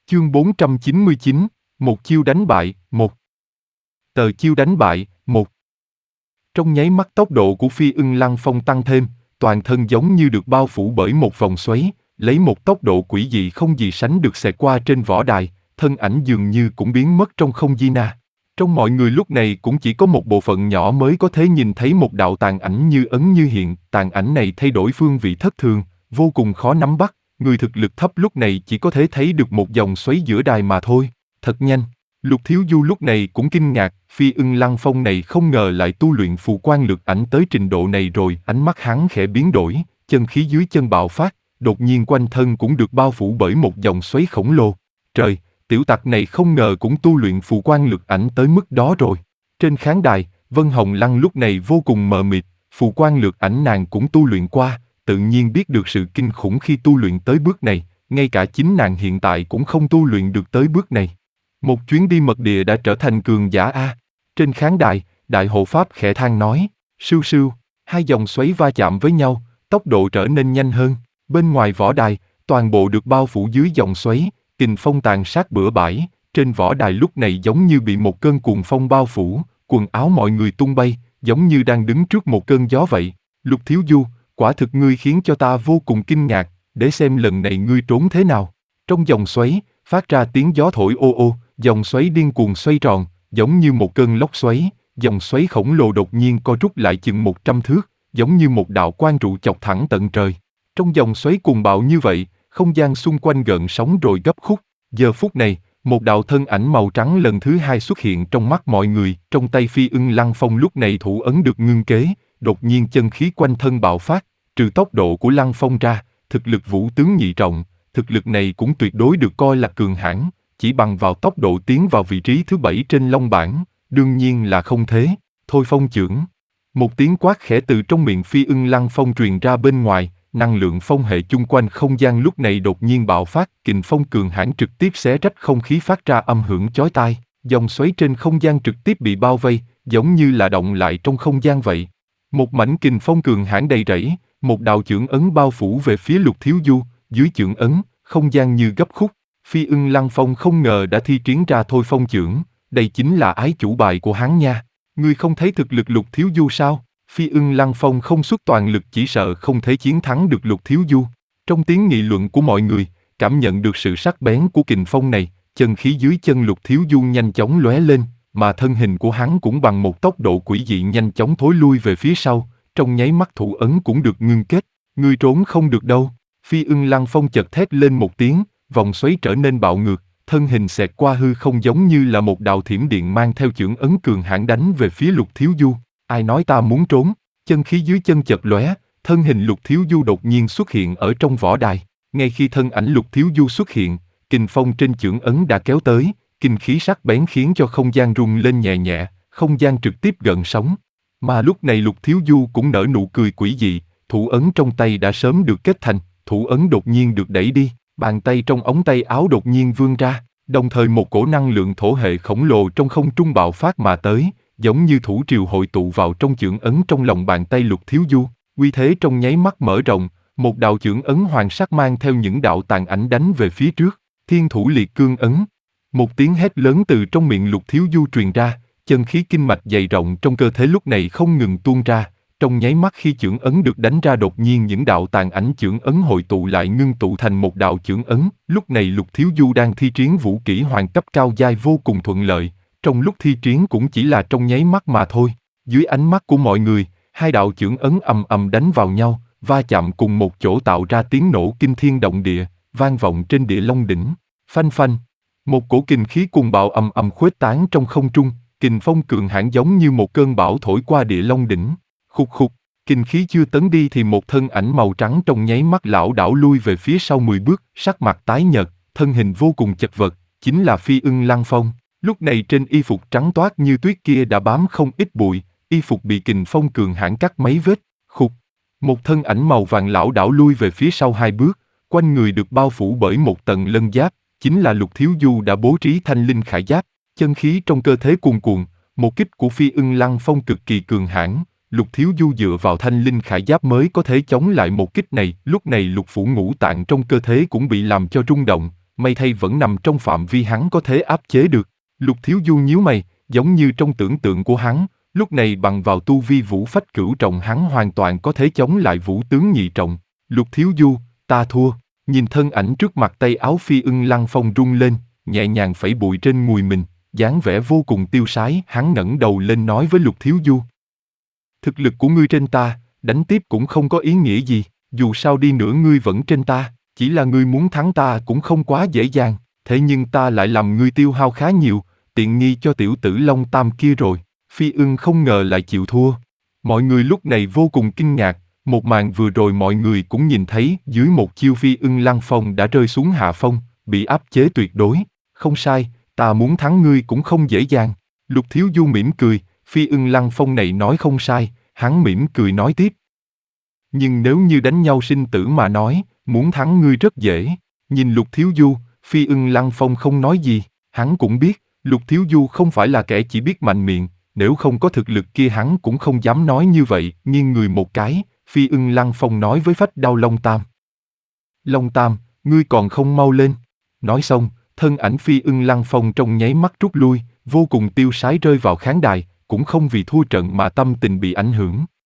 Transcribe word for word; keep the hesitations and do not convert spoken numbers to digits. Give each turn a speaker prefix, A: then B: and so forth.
A: Chương bốn trăm chín mươi chín, một chiêu đánh bại, một. Tờ chiêu đánh bại, một. Trong nháy mắt tốc độ của Phi Ưng Lăng Phong tăng thêm, toàn thân giống như được bao phủ bởi một vòng xoáy, lấy một tốc độ quỷ dị không gì sánh được xẹt qua trên võ đài, thân ảnh dường như cũng biến mất trong không gian na. Trong mọi người lúc này cũng chỉ có một bộ phận nhỏ mới có thể nhìn thấy một đạo tàn ảnh như ấn như hiện, tàn ảnh này thay đổi phương vị thất thường, vô cùng khó nắm bắt. Người thực lực thấp lúc này chỉ có thể thấy được một dòng xoáy giữa đài mà thôi, thật nhanh. Lục Thiếu Du lúc này cũng kinh ngạc, Phi Ưng Lăng Phong này không ngờ lại tu luyện phù quan lực ảnh tới trình độ này rồi, ánh mắt hắn khẽ biến đổi, chân khí dưới chân bạo phát, đột nhiên quanh thân cũng được bao phủ bởi một dòng xoáy khổng lồ. Trời, tiểu tặc này không ngờ cũng tu luyện phù quan lực ảnh tới mức đó rồi. Trên khán đài, Vân Hồng Lăng lúc này vô cùng mờ mịt, phù quan lực ảnh nàng cũng tu luyện qua, tự nhiên biết được sự kinh khủng khi tu luyện tới bước này, ngay cả chính nàng hiện tại cũng không tu luyện được tới bước này. Một chuyến đi mật địa đã trở thành cường giả a. Trên khán đài, Đại Hộ Pháp khẽ than nói, sưu sưu, hai dòng xoáy va chạm với nhau, tốc độ trở nên nhanh hơn. Bên ngoài võ đài, toàn bộ được bao phủ dưới dòng xoáy, kình phong tàn sát bừa bãi, trên võ đài lúc này giống như bị một cơn cuồng phong bao phủ, quần áo mọi người tung bay, giống như đang đứng trước một cơn gió vậy. Lục Thiếu Du, quả thực ngươi khiến cho ta vô cùng kinh ngạc, để xem lần này ngươi trốn thế nào. Trong dòng xoáy, phát ra tiếng gió thổi ô ô, dòng xoáy điên cuồng xoay tròn, giống như một cơn lốc xoáy, dòng xoáy khổng lồ đột nhiên co rút lại chừng một trăm thước, giống như một đạo quang trụ chọc thẳng tận trời. Trong dòng xoáy cuồng bạo như vậy, không gian xung quanh gợn sóng rồi gấp khúc. Giờ phút này, một đạo thân ảnh màu trắng lần thứ hai xuất hiện trong mắt mọi người, trong tay Phi Ưng Lăng Phong lúc này thủ ấn được ngưng kế, đột nhiên chân khí quanh thân bạo phát, trừ tốc độ của Lăng Phong ra, thực lực vũ tướng nhị trọng, thực lực này cũng tuyệt đối được coi là cường hãn, chỉ bằng vào tốc độ tiến vào vị trí thứ bảy trên long bảng, đương nhiên là không thế. Thôi phong chưởng. Một tiếng quát khẽ từ trong miệng Phi Ưng Lăng Phong truyền ra bên ngoài, năng lượng phong hệ chung quanh không gian lúc này đột nhiên bạo phát, kình phong cường hãn trực tiếp xé rách không khí phát ra âm hưởng chói tai, dòng xoáy trên không gian trực tiếp bị bao vây, giống như là động lại trong không gian vậy. Một mảnh kình phong cường hãn đầy rẫy, một đạo chưởng ấn bao phủ về phía Lục Thiếu Du, dưới chưởng ấn, không gian như gấp khúc. Phi Ưng Lăng Phong không ngờ đã thi triển ra thôi phong chưởng, đây chính là ái chủ bài của hắn nha. Ngươi không thấy thực lực Lục Thiếu Du sao? Phi Ưng Lăng Phong không xuất toàn lực chỉ sợ không thể chiến thắng được Lục Thiếu Du. Trong tiếng nghị luận của mọi người, cảm nhận được sự sắc bén của kình phong này, chân khí dưới chân Lục Thiếu Du nhanh chóng lóe lên, mà thân hình của hắn cũng bằng một tốc độ quỷ dị nhanh chóng thối lui về phía sau, trong nháy mắt thủ ấn cũng được ngưng kết. Ngươi trốn không được đâu. Phi Ưng Lăng Phong chợt thét lên một tiếng, vòng xoáy trở nên bạo ngược, thân hình xẹt qua hư không giống như là một đạo thiểm điện mang theo chưởng ấn cường hãn đánh về phía Lục Thiếu Du. Ai nói ta muốn trốn? Chân khí dưới chân chợt lóe, thân hình Lục Thiếu Du đột nhiên xuất hiện ở trong võ đài. Ngay khi thân ảnh Lục Thiếu Du xuất hiện, kình phong trên chưởng ấn đã kéo tới, kinh khí sắc bén khiến cho không gian rung lên nhẹ nhẹ, không gian trực tiếp gợn sóng. Mà lúc này Lục Thiếu Du cũng nở nụ cười quỷ dị, thủ ấn trong tay đã sớm được kết thành, thủ ấn đột nhiên được đẩy đi, bàn tay trong ống tay áo đột nhiên vươn ra, đồng thời một cổ năng lượng thổ hệ khổng lồ trong không trung bạo phát mà tới, giống như thủy triều hội tụ vào trong chưởng ấn trong lòng bàn tay Lục Thiếu Du, uy thế trong nháy mắt mở rộng, một đạo chưởng ấn hoàng sắc mang theo những đạo tàn ảnh đánh về phía trước, Thiên Thủ Liệt Cương ấn. Một tiếng hét lớn từ trong miệng Lục Thiếu Du truyền ra, chân khí kinh mạch dày rộng trong cơ thể lúc này không ngừng tuôn ra, trong nháy mắt khi chưởng ấn được đánh ra đột nhiên những đạo tàn ảnh chưởng ấn hội tụ lại ngưng tụ thành một đạo chưởng ấn, lúc này Lục Thiếu Du đang thi triển vũ kỹ hoàng cấp cao giai vô cùng thuận lợi, trong lúc thi triển cũng chỉ là trong nháy mắt mà thôi. Dưới ánh mắt của mọi người, hai đạo chưởng ấn ầm ầm đánh vào nhau, va chạm cùng một chỗ tạo ra tiếng nổ kinh thiên động địa, vang vọng trên địa long đỉnh. Phanh phanh, một cổ kình khí cuồng bạo ầm ầm khuếch tán trong không trung, kình phong cường hãn giống như một cơn bão thổi qua địa long đỉnh. Khục khục, kình khí chưa tấn đi thì một thân ảnh màu trắng trong nháy mắt lảo đảo lui về phía sau mười bước, sắc mặt tái nhợt, thân hình vô cùng chật vật, chính là Phi Ưng Lăng Phong. Lúc này trên y phục trắng toát như tuyết kia đã bám không ít bụi, y phục bị kình phong cường hãn cắt mấy vết. Khục, một thân ảnh màu vàng lảo đảo lui về phía sau hai bước, quanh người được bao phủ bởi một tầng lân giáp, chính là Lục Thiếu Du đã bố trí thanh linh khải giáp, chân khí trong cơ thể cuồn cuộn, một kích của Phi Ưng Lăng Phong cực kỳ cường hãn. Lục Thiếu Du dựa vào thanh linh khải giáp mới có thể chống lại một kích này, lúc này lục phủ ngũ tạng trong cơ thể cũng bị làm cho rung động, may thay vẫn nằm trong phạm vi hắn có thể áp chế được. Lục Thiếu Du nhíu mày, giống như trong tưởng tượng của hắn, lúc này bằng vào tu vi vũ phách cửu trọng hắn hoàn toàn có thể chống lại vũ tướng nhị trọng. Lục Thiếu Du, ta thua. Nhìn thân ảnh trước mặt tay áo Phi Ưng Lăng Phong rung lên, nhẹ nhàng phẩy bụi trên mùi mình, dáng vẻ vô cùng tiêu sái. Hắn ngẩng đầu lên nói với Lục Thiếu Du. Thực lực của ngươi trên ta, đánh tiếp cũng không có ý nghĩa gì, dù sao đi nữa ngươi vẫn trên ta, chỉ là ngươi muốn thắng ta cũng không quá dễ dàng, thế nhưng ta lại làm ngươi tiêu hao khá nhiều, tiện nghi cho tiểu tử Long Tam kia rồi. Phi Ưng không ngờ lại chịu thua. Mọi người lúc này vô cùng kinh ngạc, một màn vừa rồi mọi người cũng nhìn thấy, dưới một chiêu Phi Ưng Lăng Phong đã rơi xuống hạ phong, bị áp chế tuyệt đối. Không sai, ta muốn thắng ngươi cũng không dễ dàng. Lục Thiếu Du mỉm cười, Phi Ưng Lăng Phong này nói không sai, hắn mỉm cười nói tiếp. Nhưng nếu như đánh nhau sinh tử mà nói, muốn thắng ngươi rất dễ. Nhìn Lục Thiếu Du, Phi Ưng Lăng Phong không nói gì, hắn cũng biết, Lục Thiếu Du không phải là kẻ chỉ biết mạnh miệng, nếu không có thực lực kia hắn cũng không dám nói như vậy. Nghiêng người một cái, Phi Ưng Lăng Phong nói với Phách Đao Long Tam. Long Tam, ngươi còn không mau lên. Nói xong, thân ảnh Phi Ưng Lăng Phong trong nháy mắt rút lui, vô cùng tiêu sái rơi vào khán đài, cũng không vì thua trận mà tâm tình bị ảnh hưởng.